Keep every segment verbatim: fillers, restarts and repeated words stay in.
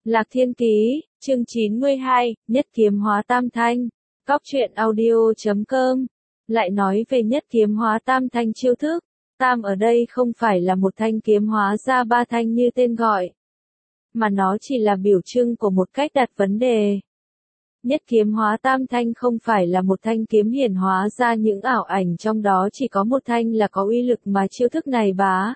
Lạc Thiên Ký, chương chín mươi hai, Nhất Kiếm Hóa Tam Thanh, Cóc truyện audio chấm com. Lại nói về Nhất Kiếm Hóa Tam Thanh chiêu thức, tam ở đây không phải là một thanh kiếm hóa ra ba thanh như tên gọi, mà nó chỉ là biểu trưng của một cách đặt vấn đề. Nhất Kiếm Hóa Tam Thanh không phải là một thanh kiếm hiển hóa ra những ảo ảnh, trong đó chỉ có một thanh là có uy lực mà chiêu thức này bá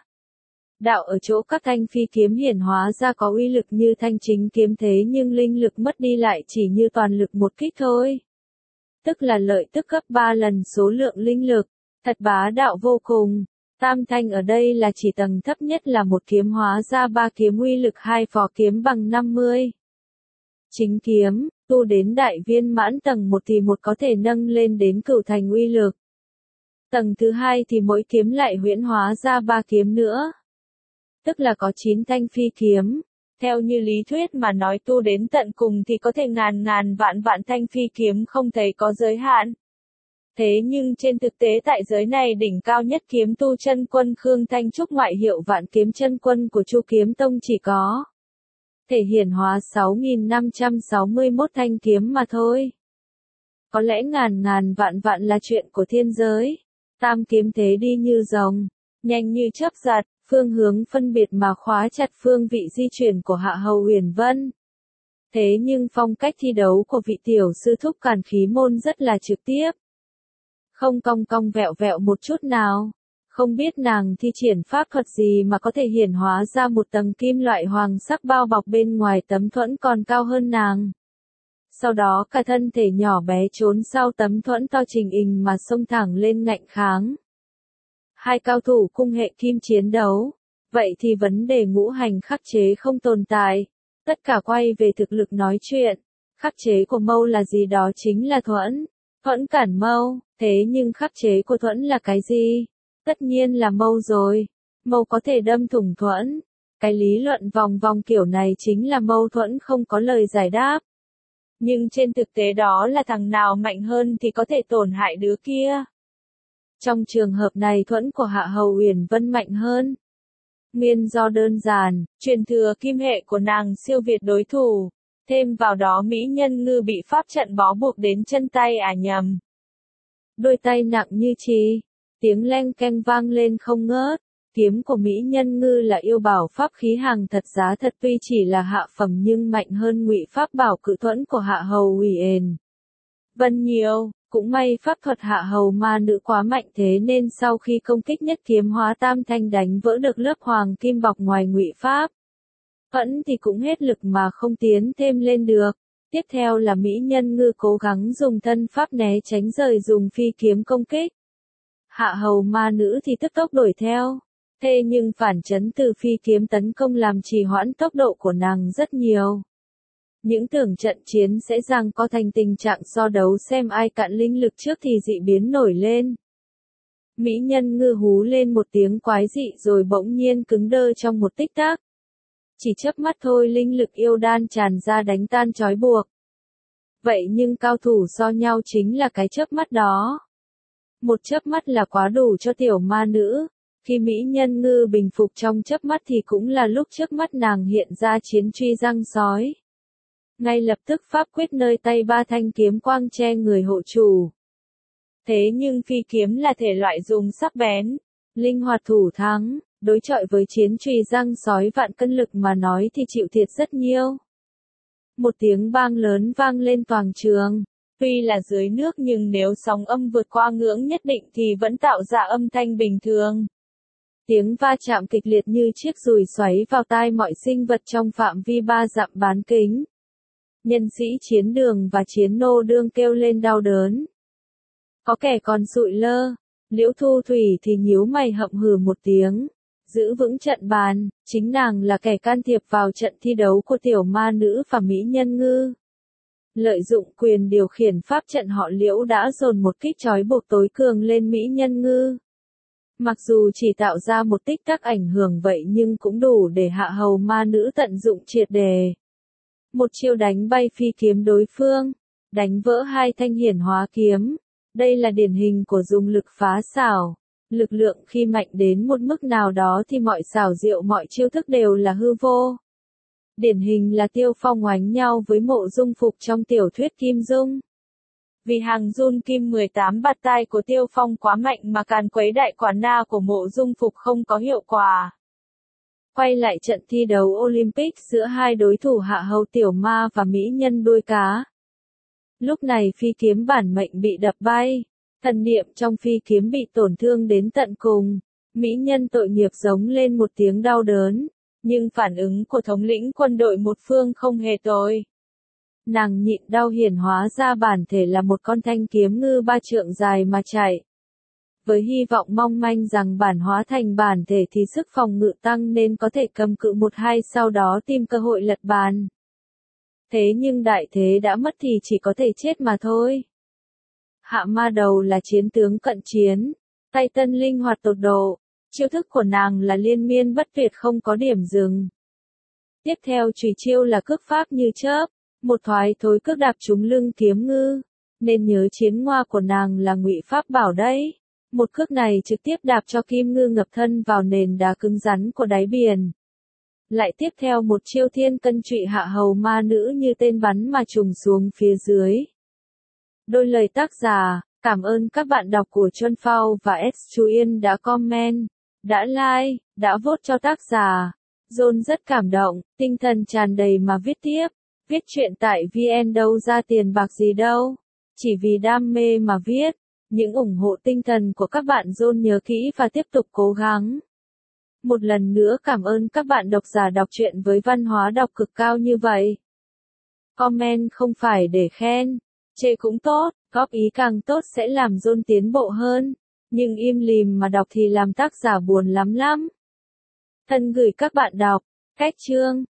đạo ở chỗ các thanh phi kiếm hiển hóa ra có uy lực như thanh chính kiếm, thế nhưng linh lực mất đi lại chỉ như toàn lực một kích thôi. Tức là lợi tức gấp ba lần số lượng linh lực, thật bá đạo vô cùng. Tam thanh ở đây là chỉ tầng thấp nhất là một kiếm hóa ra ba kiếm uy lực hai phó kiếm bằng năm mươi. Chính kiếm, tu đến đại viên mãn tầng một thì một có thể nâng lên đến cửu thành uy lực. Tầng thứ hai thì mỗi kiếm lại huyễn hóa ra ba kiếm nữa. Tức là có chín thanh phi kiếm. Theo như lý thuyết mà nói, tu đến tận cùng thì có thể ngàn ngàn vạn vạn thanh phi kiếm không thấy có giới hạn. Thế nhưng trên thực tế tại giới này đỉnh cao nhất kiếm tu chân quân Khương Thanh Trúc ngoại hiệu Vạn Kiếm chân quân của Chu Kiếm Tông chỉ có thể hiển hóa sáu nghìn năm trăm sáu mươi mốt thanh kiếm mà thôi. Có lẽ ngàn ngàn vạn vạn là chuyện của thiên giới. Tam kiếm thế đi như rồng, nhanh như chớp giật, phương hướng phân biệt mà khóa chặt phương vị di chuyển của Hạ Hầu Uyển Vân. Thế nhưng phong cách thi đấu của vị tiểu sư thúc Càn Khí Môn rất là trực tiếp. Không cong cong vẹo vẹo một chút nào. Không biết nàng thi triển pháp thuật gì mà có thể hiển hóa ra một tầng kim loại hoàng sắc bao bọc bên ngoài tấm thuẫn còn cao hơn nàng. Sau đó cả thân thể nhỏ bé trốn sau tấm thuẫn to trình hình mà xông thẳng lên ngạnh kháng. Hai cao thủ cung hệ kim chiến đấu. Vậy thì vấn đề ngũ hành khắc chế không tồn tại. Tất cả quay về thực lực nói chuyện. Khắc chế của mâu là gì, đó chính là thuẫn. Thuẫn cản mâu, thế nhưng khắc chế của thuẫn là cái gì? Tất nhiên là mâu rồi. Mâu có thể đâm thủng thuẫn. Cái lý luận vòng vòng kiểu này chính là mâu thuẫn không có lời giải đáp. Nhưng trên thực tế đó là thằng nào mạnh hơn thì có thể tổn hại đứa kia. Trong trường hợp này thuẫn của Hạ Hầu Uyển Vân mạnh hơn. Nguyên do đơn giản, truyền thừa kim hệ của nàng siêu việt đối thủ. Thêm vào đó mỹ nhân ngư bị pháp trận bó buộc đến chân tay à nhầm. Đôi tay nặng như chì. Tiếng leng keng vang lên không ngớt. Kiếm của mỹ nhân ngư là yêu bảo pháp khí hàng thật giá thật, tuy chỉ là hạ phẩm nhưng mạnh hơn ngụy pháp bảo cự thuẫn của Hạ Hầu Uyển Vân nhiều. Cũng may pháp thuật Hạ Hầu ma nữ quá mạnh, thế nên sau khi công kích Nhất Kiếm Hóa Tam Thanh đánh vỡ được lớp hoàng kim bọc ngoài ngụy pháp thuẫn thì cũng hết lực mà không tiến thêm lên được. Tiếp theo là mỹ nhân ngư cố gắng dùng thân pháp né tránh rời dùng phi kiếm công kích. Hạ Hầu ma nữ thì tức tốc đuổi theo. Thế nhưng phản chấn từ phi kiếm tấn công làm trì hoãn tốc độ của nàng rất nhiều. Những tưởng trận chiến sẽ rằng có thành tình trạng so đấu xem ai cạn linh lực trước thì dị biến nổi lên. Mỹ nhân ngư hú lên một tiếng quái dị rồi bỗng nhiên cứng đơ trong một tích tắc. Chỉ chớp mắt thôi linh lực yêu đan tràn ra đánh tan trói buộc. Vậy nhưng cao thủ so nhau chính là cái chớp mắt đó. Một chớp mắt là quá đủ cho tiểu ma nữ. Khi mỹ nhân ngư bình phục trong chớp mắt thì cũng là lúc trước mắt nàng hiện ra chiến truy răng sói. Ngay lập tức pháp quyết nơi tay ba thanh kiếm quang che người hộ chủ. Thế nhưng phi kiếm là thể loại dùng sắc bén, linh hoạt thủ thắng, đối chọi với chiến truy răng sói vạn cân lực mà nói thì chịu thiệt rất nhiều. Một tiếng bang lớn vang lên toàn trường. Tuy là dưới nước nhưng nếu sóng âm vượt qua ngưỡng nhất định thì vẫn tạo ra âm thanh bình thường. Tiếng va chạm kịch liệt như chiếc dùi xoáy vào tai mọi sinh vật trong phạm vi ba dặm bán kính. Nhân sĩ chiến đường và chiến nô đương kêu lên đau đớn. Có kẻ còn sụi lơ. Liễu Thu Thủy thì nhíu mày hậm hừ một tiếng. Giữ vững trận bàn, chính nàng là kẻ can thiệp vào trận thi đấu của tiểu ma nữ và mỹ nhân ngư. Lợi dụng quyền điều khiển pháp trận họ Liễu đã dồn một kích trói buộc tối cường lên mỹ nhân ngư. Mặc dù chỉ tạo ra một tích tắc ảnh hưởng vậy nhưng cũng đủ để Hạ Hầu ma nữ tận dụng triệt đề. Một chiêu đánh bay phi kiếm đối phương, đánh vỡ hai thanh hiển hóa kiếm. Đây là điển hình của dùng lực phá xảo. Lực lượng khi mạnh đến một mức nào đó thì mọi xảo diệu mọi chiêu thức đều là hư vô. Điển hình là Tiêu Phong oánh nhau với Mộ Dung Phục trong tiểu thuyết Kim Dung. Vì hàng run kim mười tám bạt tai của Tiêu Phong quá mạnh mà càn quấy đại quả na của Mộ Dung Phục không có hiệu quả. Quay lại trận thi đấu Olympic giữa hai đối thủ Hạ Hầu Tiểu Ma và mỹ nhân đuôi cá. Lúc này phi kiếm bản mệnh bị đập bay, thần niệm trong phi kiếm bị tổn thương đến tận cùng. Mỹ nhân tội nghiệp giống lên một tiếng đau đớn, nhưng phản ứng của thống lĩnh quân đội một phương không hề tồi. Nàng nhịn đau hiển hóa ra bản thể là một con thanh kiếm ngư ba trượng dài mà chạy. Với hy vọng mong manh rằng bản hóa thành bản thể thì sức phòng ngự tăng nên có thể cầm cự một hai sau đó tìm cơ hội lật bàn. Thế nhưng đại thế đã mất thì chỉ có thể chết mà thôi. Hạ ma đầu là chiến tướng cận chiến, tay tân linh hoạt tột độ, chiêu thức của nàng là liên miên bất tuyệt không có điểm dừng. Tiếp theo chùy chiêu là cước pháp như chớp, một thoái thối cước đạp trúng lưng kiếm ngư, nên nhớ chiến ngoa của nàng là ngụy pháp bảo đấy. Một cước này trực tiếp đạp cho kim ngư ngập thân vào nền đá cứng rắn của đáy biển. Lại tiếp theo một chiêu thiên cân trụy hạ hầu ma nữ như tên bắn mà trùng xuống phía dưới. Đôi lời tác giả, cảm ơn các bạn đọc của Chuân Phao và S. Chu Yên đã comment, đã like, đã vote cho tác giả. John rất cảm động, tinh thần tràn đầy mà viết tiếp. Viết chuyện tại vê en đâu ra tiền bạc gì đâu. Chỉ vì đam mê mà viết. Những ủng hộ tinh thần của các bạn John nhớ kỹ và tiếp tục cố gắng. Một lần nữa cảm ơn các bạn độc giả đọc truyện với văn hóa đọc cực cao như vậy. Comment không phải để khen, chê cũng tốt, góp ý càng tốt sẽ làm John tiến bộ hơn. Nhưng im lìm mà đọc thì làm tác giả buồn lắm lắm. Thân gửi các bạn đọc, cách chương.